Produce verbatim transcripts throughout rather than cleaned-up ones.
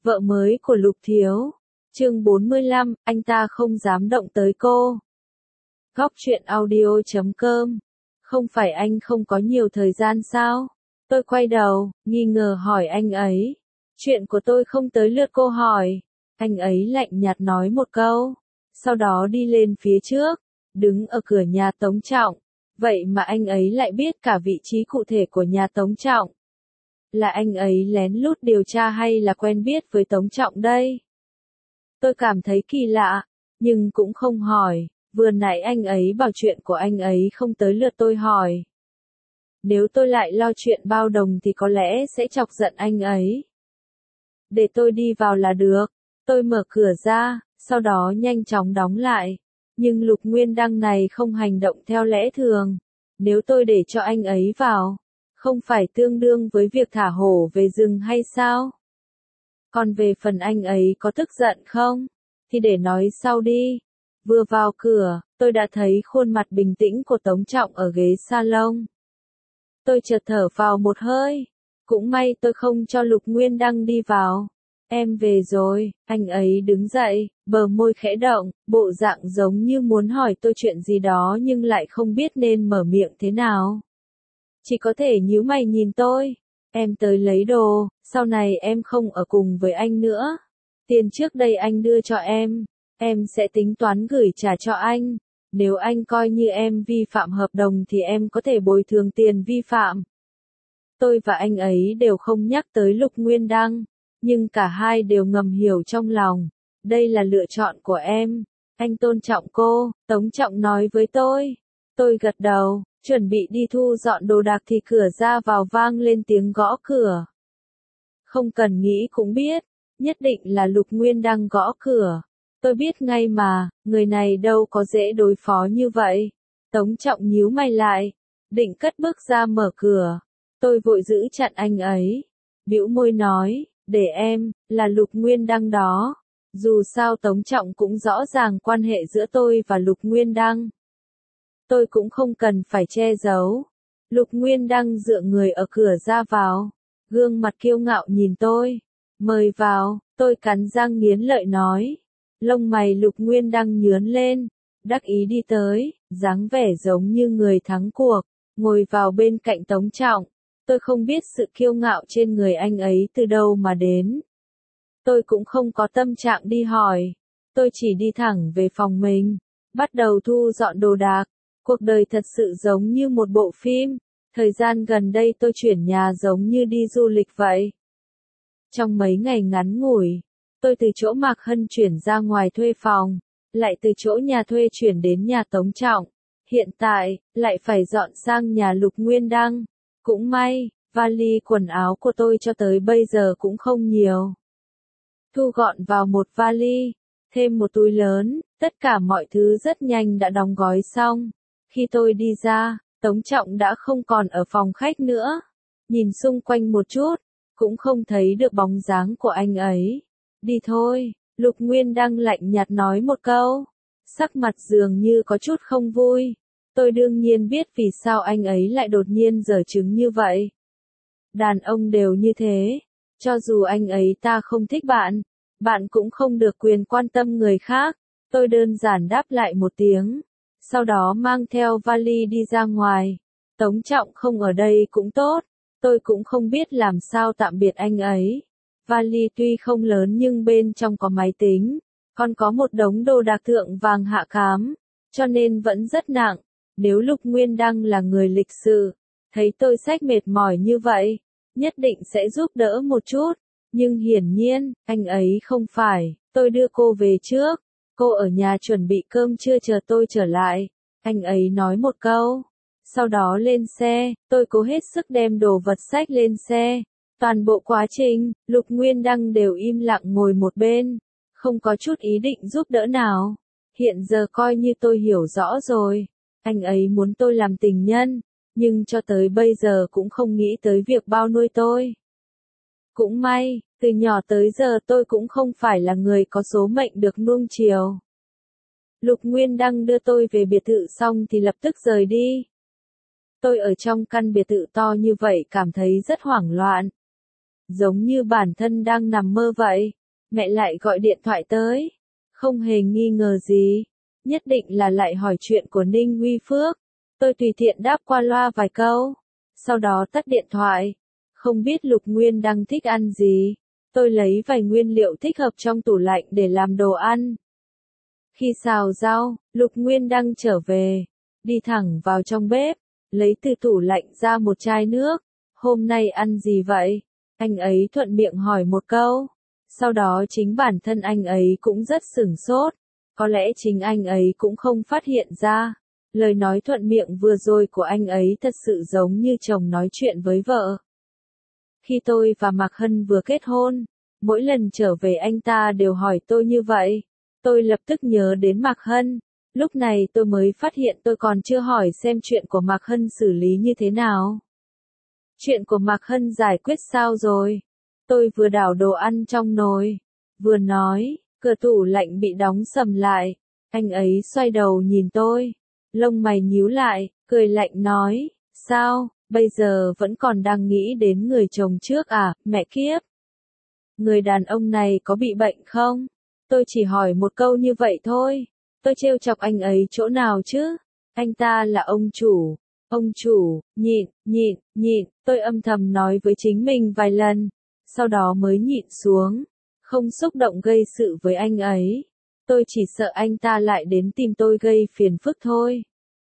Vợ mới của Lục Thiếu. Chương bốn mươi lăm, anh ta không dám động tới cô. Góc truyện audio chấm com. Không phải anh không có nhiều thời gian sao? Tôi quay đầu, nghi ngờ hỏi anh ấy. Chuyện của tôi không tới lượt cô hỏi. Anh ấy lạnh nhạt nói một câu. Sau đó đi lên phía trước, đứng ở cửa nhà Tống Trọng. Vậy mà anh ấy lại biết cả vị trí cụ thể của nhà Tống Trọng. Là anh ấy lén lút điều tra hay là quen biết với Tống Trọng đây? Tôi cảm thấy kỳ lạ, nhưng cũng không hỏi. Vừa nãy anh ấy bảo chuyện của anh ấy không tới lượt tôi hỏi. Nếu tôi lại lo chuyện bao đồng thì có lẽ sẽ chọc giận anh ấy. Để tôi đi vào là được. Tôi mở cửa ra, sau đó nhanh chóng đóng lại. Nhưng Lục Nguyên Đăng này không hành động theo lẽ thường. Nếu tôi để cho anh ấy vào, không phải tương đương với việc thả hổ về rừng hay sao? Còn về phần anh ấy có tức giận không? Thì để nói sau đi. Vừa vào cửa, tôi đã thấy khuôn mặt bình tĩnh của Tống Trọng ở ghế salon. Tôi chợt thở vào một hơi. Cũng may tôi không cho Lục Nguyên Đăng đi vào. Em về rồi, anh ấy đứng dậy, bờ môi khẽ động, bộ dạng giống như muốn hỏi tôi chuyện gì đó nhưng lại không biết nên mở miệng thế nào. Chỉ có thể nhíu mày nhìn tôi. Em tới lấy đồ, sau này em không ở cùng với anh nữa. Tiền trước đây anh đưa cho em, em sẽ tính toán gửi trả cho anh. Nếu anh coi như em vi phạm hợp đồng thì em có thể bồi thường tiền vi phạm. Tôi và anh ấy đều không nhắc tới Lục Nguyên Đăng, nhưng cả hai đều ngầm hiểu trong lòng. Đây là lựa chọn của em. Anh tôn trọng cô, Tống Trọng nói với tôi. Tôi gật đầu, chuẩn bị đi thu dọn đồ đạc thì cửa ra vào vang lên tiếng gõ cửa. Không cần nghĩ cũng biết, nhất định là Lục Nguyên Đăng gõ cửa. Tôi biết ngay mà, người này đâu có dễ đối phó như vậy. Tống Trọng nhíu mày lại, định cất bước ra mở cửa. Tôi vội giữ chặn anh ấy. Bĩu môi nói, để em, là Lục Nguyên Đăng đó. Dù sao Tống Trọng cũng rõ ràng quan hệ giữa tôi và Lục Nguyên Đăng. Tôi cũng không cần phải che giấu. Lục Nguyên Đăng dựa người ở cửa ra vào. Gương mặt kiêu ngạo nhìn tôi. Mời vào, tôi cắn răng nghiến lợi nói. Lông mày Lục Nguyên Đăng nhướng lên. Đắc ý đi tới, dáng vẻ giống như người thắng cuộc. Ngồi vào bên cạnh Tống Trọng. Tôi không biết sự kiêu ngạo trên người anh ấy từ đâu mà đến. Tôi cũng không có tâm trạng đi hỏi. Tôi chỉ đi thẳng về phòng mình. Bắt đầu thu dọn đồ đạc. Cuộc đời thật sự giống như một bộ phim. Thời gian gần đây tôi chuyển nhà giống như đi du lịch vậy. Trong mấy ngày ngắn ngủi, tôi từ chỗ Mạc Hân chuyển ra ngoài thuê phòng. Lại từ chỗ nhà thuê chuyển đến nhà Tống Trọng. Hiện tại, lại phải dọn sang nhà Lục Nguyên Đăng. Cũng may, vali quần áo của tôi cho tới bây giờ cũng không nhiều. Thu gọn vào một vali, thêm một túi lớn, tất cả mọi thứ rất nhanh đã đóng gói xong. Khi tôi đi ra, Tống Trọng đã không còn ở phòng khách nữa. Nhìn xung quanh một chút, cũng không thấy được bóng dáng của anh ấy. Đi thôi, Lục Nguyên Đăng lạnh nhạt nói một câu. Sắc mặt dường như có chút không vui. Tôi đương nhiên biết vì sao anh ấy lại đột nhiên giở trứng như vậy. Đàn ông đều như thế. Cho dù anh ấy ta không thích bạn, bạn cũng không được quyền quan tâm người khác. Tôi đơn giản đáp lại một tiếng. Sau đó mang theo vali đi ra ngoài. Tống Trọng không ở đây cũng tốt. Tôi cũng không biết làm sao tạm biệt anh ấy. Vali tuy không lớn nhưng bên trong có máy tính. Còn có một đống đồ đạc thượng vàng hạ cám. Cho nên vẫn rất nặng. Nếu Lục Nguyên Đăng là người lịch sự, thấy tôi xách mệt mỏi như vậy, nhất định sẽ giúp đỡ một chút. Nhưng hiển nhiên, anh ấy không phải. Tôi đưa cô về trước. Cô ở nhà chuẩn bị cơm trưa chờ tôi trở lại. Anh ấy nói một câu. Sau đó lên xe, tôi cố hết sức đem đồ vật xách lên xe. Toàn bộ quá trình, Lục Nguyên Đăng đều im lặng ngồi một bên. Không có chút ý định giúp đỡ nào. Hiện giờ coi như tôi hiểu rõ rồi. Anh ấy muốn tôi làm tình nhân. Nhưng cho tới bây giờ cũng không nghĩ tới việc bao nuôi tôi. Cũng may, từ nhỏ tới giờ tôi cũng không phải là người có số mệnh được nuông chiều. Lục Nguyên Đăng đưa tôi về biệt thự xong thì lập tức rời đi. Tôi ở trong căn biệt thự to như vậy cảm thấy rất hoảng loạn. giống như bản thân đang nằm mơ vậy. Mẹ lại gọi điện thoại tới, không hề nghi ngờ gì, nhất định là lại hỏi chuyện của Ninh Uy Phước. Tôi tùy tiện đáp qua loa vài câu, sau đó tắt điện thoại. Không biết Lục Nguyên Đăng thích ăn gì, tôi lấy vài nguyên liệu thích hợp trong tủ lạnh để làm đồ ăn. Khi xào rau, Lục Nguyên Đăng trở về, đi thẳng vào trong bếp, lấy từ tủ lạnh ra một chai nước. Hôm nay ăn gì vậy? Anh ấy thuận miệng hỏi một câu. Sau đó chính bản thân anh ấy cũng rất sửng sốt. Có lẽ chính anh ấy cũng không phát hiện ra. Lời nói thuận miệng vừa rồi của anh ấy thật sự giống như chồng nói chuyện với vợ. Khi tôi và Mạc Hân vừa kết hôn, mỗi lần trở về anh ta đều hỏi tôi như vậy. Tôi lập tức nhớ đến Mạc Hân. Lúc này tôi mới phát hiện tôi còn chưa hỏi xem chuyện của Mạc Hân xử lý như thế nào. Chuyện của Mạc Hân giải quyết sao rồi? Tôi vừa đảo đồ ăn trong nồi, vừa nói, cửa tủ lạnh bị đóng sầm lại. Anh ấy xoay đầu nhìn tôi, lông mày nhíu lại, cười lạnh nói, sao, bây giờ vẫn còn đang nghĩ đến người chồng trước à, mẹ kiếp. Người đàn ông này có bị bệnh không? Tôi chỉ hỏi một câu như vậy thôi. Tôi trêu chọc anh ấy chỗ nào chứ? Anh ta là ông chủ. Ông chủ, nhịn, nhịn, nhịn, tôi âm thầm nói với chính mình vài lần. Sau đó mới nhịn xuống. Không xúc động gây sự với anh ấy. Tôi chỉ sợ anh ta lại đến tìm tôi gây phiền phức thôi.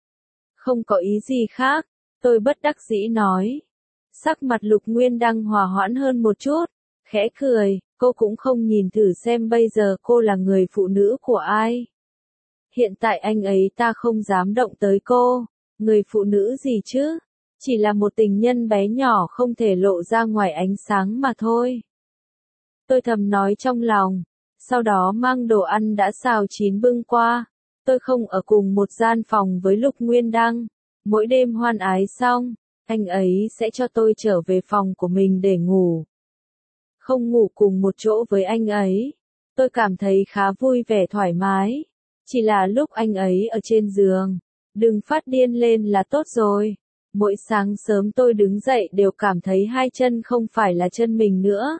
Không có ý gì khác. Tôi bất đắc dĩ nói. Sắc mặt Lục Nguyên Đăng hòa hoãn hơn một chút. Khẽ cười, cô cũng không nhìn thử xem bây giờ cô là người phụ nữ của ai. Hiện tại anh ấy ta không dám động tới cô. Người phụ nữ gì chứ? Chỉ là một tình nhân bé nhỏ không thể lộ ra ngoài ánh sáng mà thôi. Tôi thầm nói trong lòng. Sau đó mang đồ ăn đã xào chín bưng qua. Tôi không ở cùng một gian phòng với Lục Nguyên Đăng. Mỗi đêm hoan ái xong, anh ấy sẽ cho tôi trở về phòng của mình để ngủ. Không ngủ cùng một chỗ với anh ấy. Tôi cảm thấy khá vui vẻ thoải mái. Chỉ là lúc anh ấy ở trên giường, đừng phát điên lên là tốt rồi. Mỗi sáng sớm tôi đứng dậy đều cảm thấy hai chân không phải là chân mình nữa.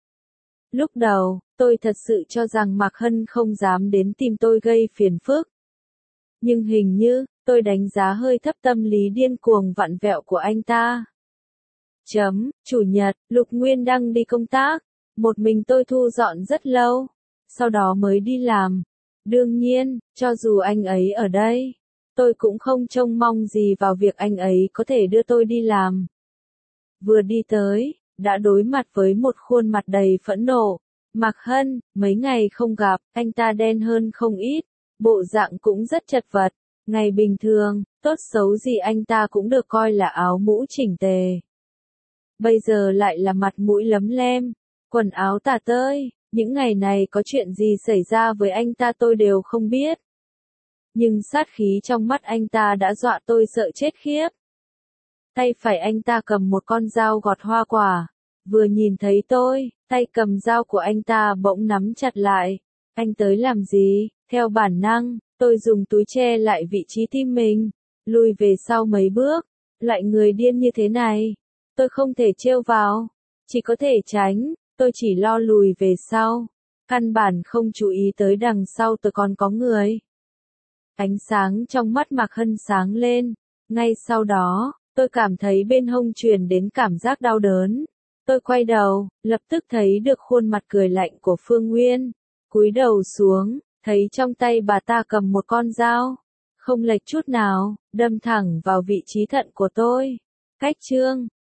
Lúc đầu, tôi thật sự cho rằng Mạc Hân không dám đến tìm tôi gây phiền phức. Nhưng hình như, tôi đánh giá hơi thấp tâm lý điên cuồng vặn vẹo của anh ta. Chấm, chủ nhật, Lục Nguyên Đăng đi công tác. Một mình tôi thu dọn rất lâu. Sau đó mới đi làm. Đương nhiên, cho dù anh ấy ở đây, tôi cũng không trông mong gì vào việc anh ấy có thể đưa tôi đi làm. Vừa đi tới, đã đối mặt với một khuôn mặt đầy phẫn nộ. Mạc Hân, mấy ngày không gặp, anh ta đen hơn không ít, bộ dạng cũng rất chật vật. Ngày bình thường, tốt xấu gì anh ta cũng được coi là áo mũ chỉnh tề. Bây giờ lại là mặt mũi lấm lem, quần áo tả tơi. Những ngày này có chuyện gì xảy ra với anh ta tôi đều không biết. Nhưng sát khí trong mắt anh ta đã dọa tôi sợ chết khiếp. Tay phải anh ta cầm một con dao gọt hoa quả. Vừa nhìn thấy tôi, tay cầm dao của anh ta bỗng nắm chặt lại. Anh tới làm gì? Theo bản năng, tôi dùng túi che lại vị trí tim mình. Lùi về sau mấy bước. Lại người điên như thế này. Tôi không thể trêu vào. Chỉ có thể tránh. Tôi chỉ lo lùi về sau. Căn bản không chú ý tới đằng sau tôi còn có người. Ánh sáng trong mắt Mạc Hân sáng lên. Ngay sau đó, tôi cảm thấy bên hông truyền đến cảm giác đau đớn. Tôi quay đầu, lập tức thấy được khuôn mặt cười lạnh của Phương Nguyên. Cúi đầu xuống, thấy trong tay bà ta cầm một con dao. Không lệch chút nào, đâm thẳng vào vị trí thận của tôi. Cách chương